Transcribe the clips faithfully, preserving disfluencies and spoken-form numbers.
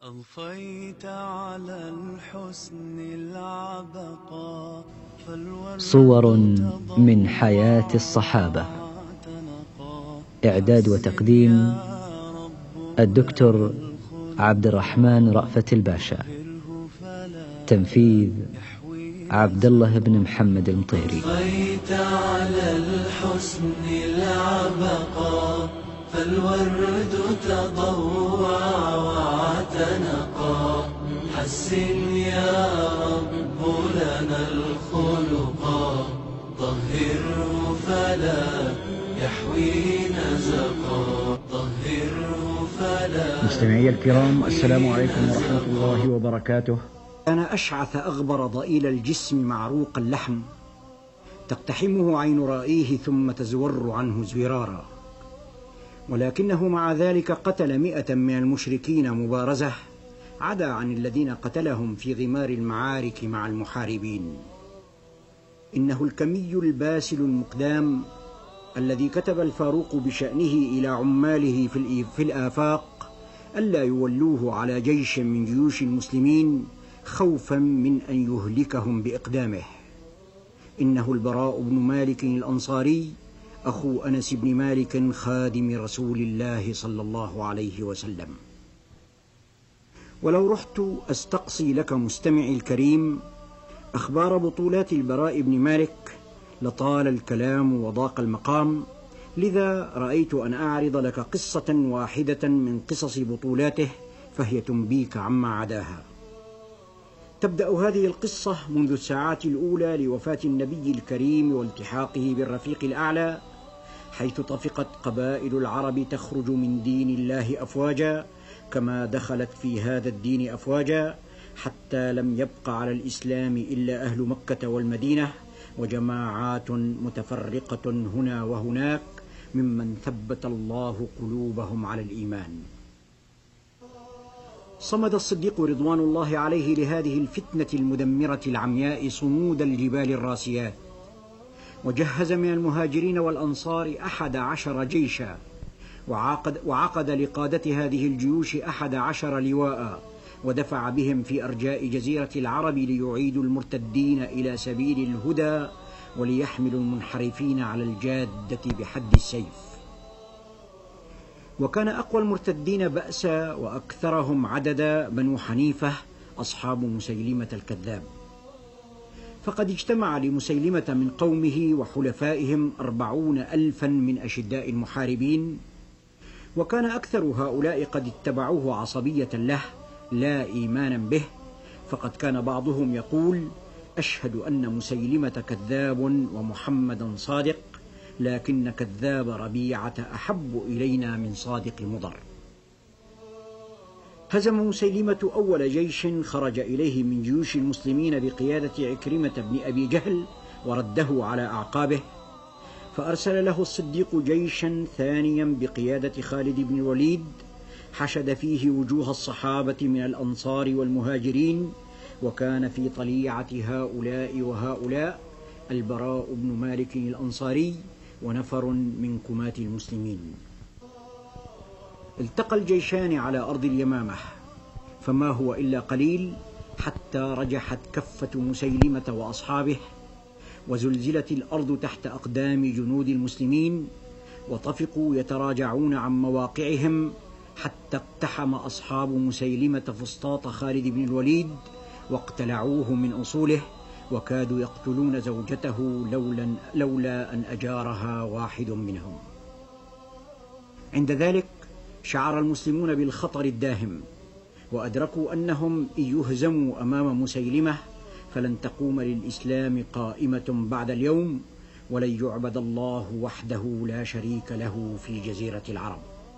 أضفيت على الحسن العبقى صور من حياة الصحابة. إعداد وتقديم الدكتور عبد الرحمن رأفت الباشا. تنفيذ عبد الله بن محمد المطيري. أضفيت على الحسن العبقى فالورد تضوع واعتنقا حسن يا رب لنا الخلقا طهره فلا يحوي نزقا طهره فلا. مستمعي الكرام، السلام عليكم ورحمة الله وبركاته. كان أشعث أغبر ضئيل الجسم معروق اللحم تقتحمه عين رائيه ثم تزور عنه زرارا، ولكنه مع ذلك قتل مئة من المشركين مبارزة، عدا عن الذين قتلهم في غمار المعارك مع المحاربين. إنه الكمي الباسل المقدام الذي كتب الفاروق بشأنه إلى عماله في الآفاق ألا يولوه على جيش من جيوش المسلمين خوفا من أن يهلكهم بإقدامه. إنه البراء بن مالك الأنصاري أخو أنس بن مالك خادم رسول الله صلى الله عليه وسلم. ولو رحت أستقصي لك مستمعي الكريم أخبار بطولات البراء بن مالك لطال الكلام وضاق المقام، لذا رأيت أن أعرض لك قصة واحدة من قصص بطولاته فهي تنبيك عما عداها. تبدأ هذه القصة منذ الساعات الأولى لوفاة النبي الكريم والتحاقه بالرفيق الأعلى، حيث طفقت قبائل العرب تخرج من دين الله أفواجا كما دخلت في هذا الدين أفواجا، حتى لم يبق على الإسلام إلا أهل مكة والمدينة وجماعات متفرقة هنا وهناك ممن ثبت الله قلوبهم على الإيمان. صمد الصديق رضوان الله عليه لهذه الفتنة المدمرة العمياء صمود الجبال الراسيات، وجهز من المهاجرين والأنصار أحد عشر جيشا، وعقد, وعقد لقادة هذه الجيوش أحد عشر لواء، ودفع بهم في أرجاء جزيرة العرب ليعيدوا المرتدين إلى سبيل الهدى وليحملوا المنحرفين على الجادة بحد السيف. وكان أقوى المرتدين بأسا وأكثرهم عددا بنو حنيفة أصحاب مسيلمة الكذاب، فقد اجتمع لمسيلمة من قومه وحلفائهم أربعون ألفا من أشداء المحاربين، وكان أكثر هؤلاء قد اتبعوه عصبية له لا إيمانا به، فقد كان بعضهم يقول: أشهد أن مسيلمة كذاب ومحمدا صادق، لكن كذاب ربيعة أحب إلينا من صادق مضر. هزم مسيلمة أول جيش خرج إليه من جيوش المسلمين بقيادة عكرمة بن أبي جهل ورده على أعقابه، فأرسل له الصديق جيشا ثانيا بقيادة خالد بن الوليد حشد فيه وجوه الصحابة من الأنصار والمهاجرين، وكان في طليعة هؤلاء وهؤلاء البراء بن مالك الأنصاري ونفر من كماة المسلمين. التقى الجيشان على أرض اليمامة، فما هو إلا قليل حتى رجحت كفة مسيلمة وأصحابه، وزلزلت الأرض تحت أقدام جنود المسلمين، وطفقوا يتراجعون عن مواقعهم، حتى اقتحم أصحاب مسيلمة فسطاط خالد بن الوليد واقتلعوه من أصوله، وكادوا يقتلون زوجته لولا, لولا أن أجارها واحد منهم. عند ذلك شعر المسلمون بالخطر الداهم، وأدركوا أنهم إن يهزموا أمام مسيلمة فلن تقوم للإسلام قائمة بعد اليوم، ولن يعبد الله وحده لا شريك له في جزيرة العرب.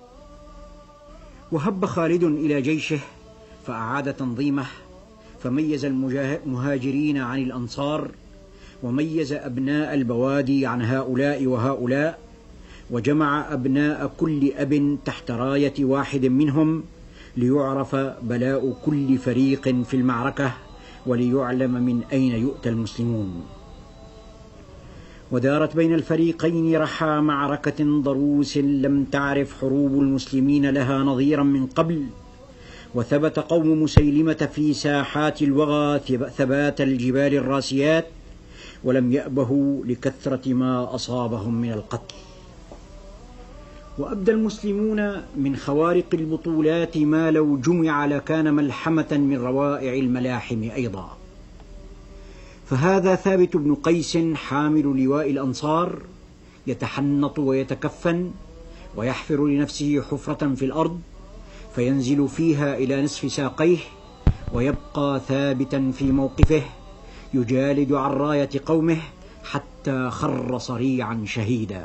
وهب خالد إلى جيشه فأعاد تنظيمه، فميز المهاجرين عن الأنصار، وميز أبناء البوادي عن هؤلاء وهؤلاء، وجمع أبناء كل أب تحت راية واحد منهم، ليعرف بلاء كل فريق في المعركة وليعلم من أين يؤتى المسلمون. ودارت بين الفريقين رحى معركة ضروس لم تعرف حروب المسلمين لها نظيرا من قبل، وثبت قوم مسيلمة في ساحات الوغى ثبات الجبال الراسيات، ولم يأبهوا لكثرة ما أصابهم من القتل. وأبدى المسلمون من خوارق البطولات ما لو جمع لكان ملحمة من روائع الملاحم أيضا. فهذا ثابت بن قيس حامل لواء الأنصار يتحنط ويتكفن ويحفر لنفسه حفرة في الأرض فينزل فيها إلى نصف ساقيه، ويبقى ثابتا في موقفه يجالد عن راية قومه حتى خر صريعا شهيدا.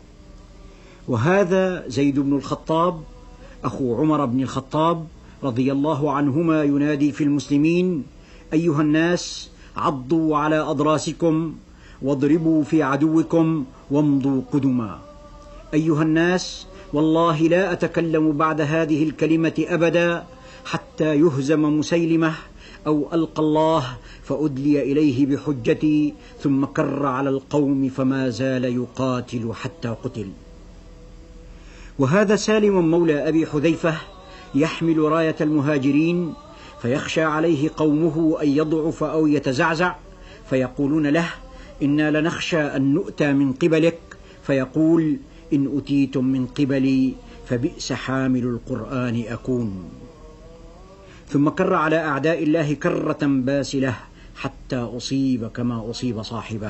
وهذا زيد بن الخطاب أخو عمر بن الخطاب رضي الله عنهما ينادي في المسلمين: أيها الناس، عضوا على أضراسكم واضربوا في عدوكم وامضوا قدما. أيها الناس، والله لا أتكلم بعد هذه الكلمة أبدا حتى يهزم مسيلمة أو ألقى الله فأدلي إليه بحجتي. ثم كر على القوم فما زال يقاتل حتى قتل. وهذا سالم مولى أبي حذيفة يحمل راية المهاجرين، فيخشى عليه قومه أن يضعف أو يتزعزع، فيقولون له: إنا لنخشى أن نؤتى من قبلك، فيقول: إن أتيتم من قبلي فبئس حامل القرآن أكون. ثم كر على أعداء الله كرة باسلة حتى أصيب كما أصيب صاحباه.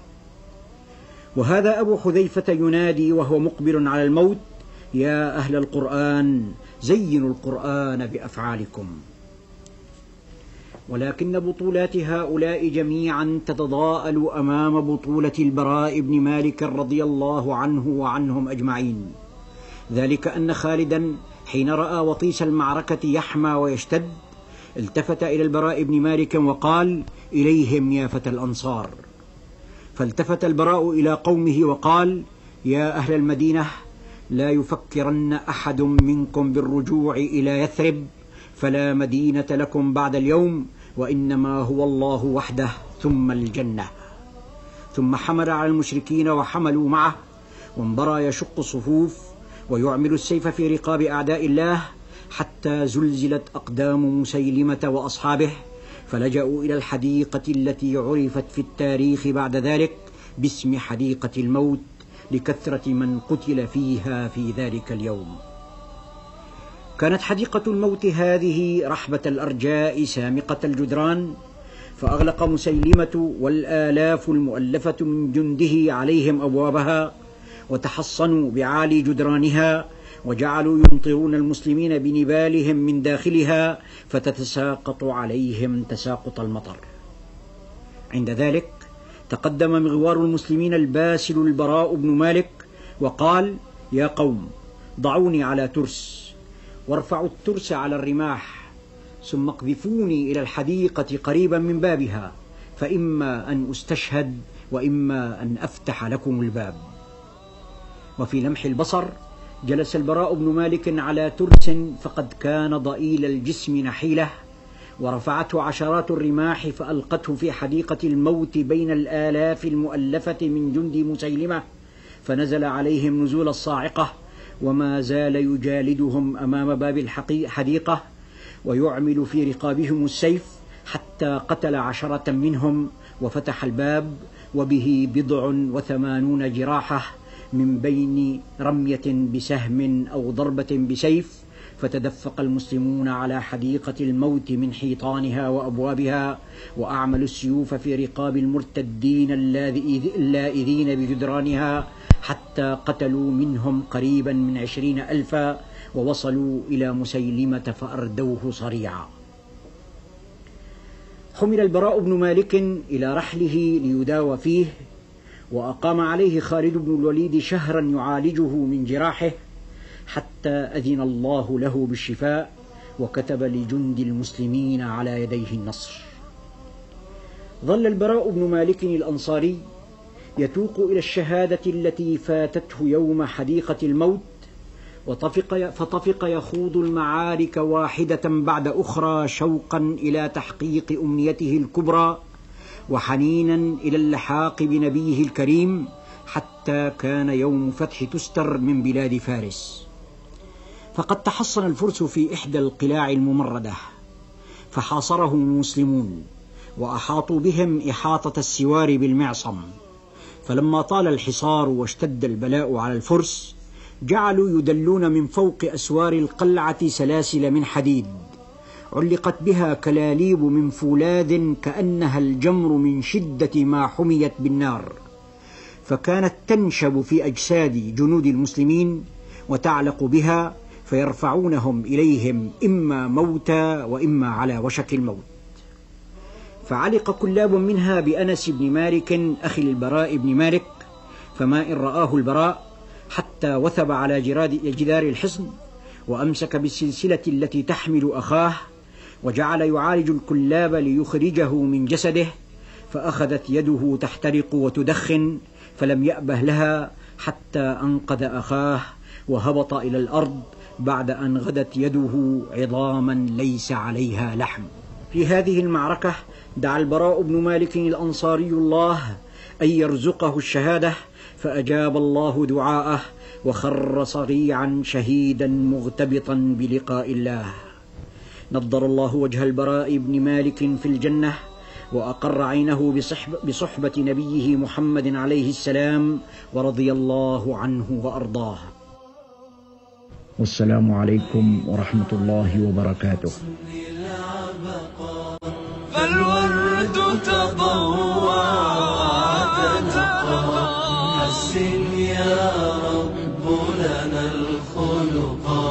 وهذا أبو حذيفة ينادي وهو مقبل على الموت: يا أهل القرآن، زينوا القرآن بأفعالكم. ولكن بطولات هؤلاء جميعا تتضاءل أمام بطولة البراء بن مالك رضي الله عنه وعنهم أجمعين. ذلك أن خالدا حين رأى وطيس المعركة يحمى ويشتد التفت إلى البراء بن مالك وقال: إليهم يا فتى الأنصار. فالتفت البراء إلى قومه وقال: يا أهل المدينة، لا يفكرن أحد منكم بالرجوع إلى يثرب، فلا مدينة لكم بعد اليوم، وإنما هو الله وحده ثم الجنة. ثم حمل على المشركين وحملوا معه، وانبرى يشق الصفوف ويعمل السيف في رقاب أعداء الله، حتى زلزلت أقدام مسيلمة وأصحابه، فلجأوا إلى الحديقة التي عرفت في التاريخ بعد ذلك باسم حديقة الموت، لكثرة من قتل فيها في ذلك اليوم. كانت حديقة الموت هذه رحبة الأرجاء سامقة الجدران، فأغلق مسيلمة والآلاف المؤلفة من جنده عليهم أبوابها، وتحصنوا بعالي جدرانها، وجعلوا يمطرون المسلمين بنبالهم من داخلها، فتتساقط عليهم تساقط المطر. عند ذلك تقدم مغوار المسلمين الباسل البراء بن مالك وقال: يا قوم، ضعوني على ترس، وارفعوا الترس على الرماح، ثم اقذفوني إلى الحديقة قريبا من بابها، فإما أن أستشهد وإما أن أفتح لكم الباب. وفي لمح البصر جلس البراء بن مالك على ترس فقد كان ضئيل الجسم نحيله، ورفعته عشرات الرماح فألقته في حديقة الموت بين الآلاف المؤلفة من جند مسيلمة، فنزل عليهم نزول الصاعقة، وما زال يجالدهم أمام باب الحديقة ويعمل في رقابهم السيف، حتى قتل عشرة منهم وفتح الباب وبه بضع وثمانون جراحة من بين رمية بسهم أو ضربة بسيف. فتدفق المسلمون على حديقة الموت من حيطانها وأبوابها، وأعملوا السيوف في رقاب المرتدين اللائذين بجدرانها، حتى قتلوا منهم قريبا من عشرين ألفا، ووصلوا إلى مسيلمة فأردوه صريعا. حمل البراء بن مالك إلى رحله ليداوى فيه، وأقام عليه خالد بن الوليد شهرا يعالجه من جراحه، حتى أذن الله له بالشفاء، وكتب لجند المسلمين على يديه النصر. ظل البراء بن مالك الأنصاري يتوق إلى الشهادة التي فاتته يوم حديقة الموت، وطفق فطفق يخوض المعارك واحدة بعد أخرى، شوقا إلى تحقيق أمنيته الكبرى، وحنينا إلى اللحاق بنبيه الكريم، حتى كان يوم فتح تستر من بلاد فارس. فقد تحصن الفرس في إحدى القلاع الممردة، فحاصرهم المسلمون وأحاطوا بهم إحاطة السوار بالمعصم. فلما طال الحصار واشتد البلاء على الفرس، جعلوا يدلون من فوق أسوار القلعة سلاسل من حديد علقت بها كلاليب من فولاذ كأنها الجمر من شدة ما حميت بالنار، فكانت تنشب في أجساد جنود المسلمين وتعلق بها، فيرفعونهم إليهم إما موتى وإما على وشك الموت. فعلق كلاب منها بأنس بن مالك أخي البراء بن مالك، فما إن رآه البراء حتى وثب على جدار الحصن وأمسك بالسلسلة التي تحمل أخاه، وجعل يعالج الكلاب ليخرجه من جسده، فأخذت يده تحترق وتدخن، فلم يأبه لها حتى أنقذ أخاه وهبط إلى الأرض بعد أن غدت يده عظاما ليس عليها لحم. في هذه المعركة دعا البراء بن مالك الأنصاري الله أن يرزقه الشهادة، فأجاب الله دعاءه وخر صريعا شهيدا مغتبطا بلقاء الله. نضر الله وجه البراء بن مالك في الجنة، وأقر عينه بصحب بصحبة نبيه محمد عليه السلام، ورضي الله عنه وأرضاه. والسلام عليكم ورحمة الله وبركاته. فالورد تضوع وتنقى، حسن يا رب لنا الخلق.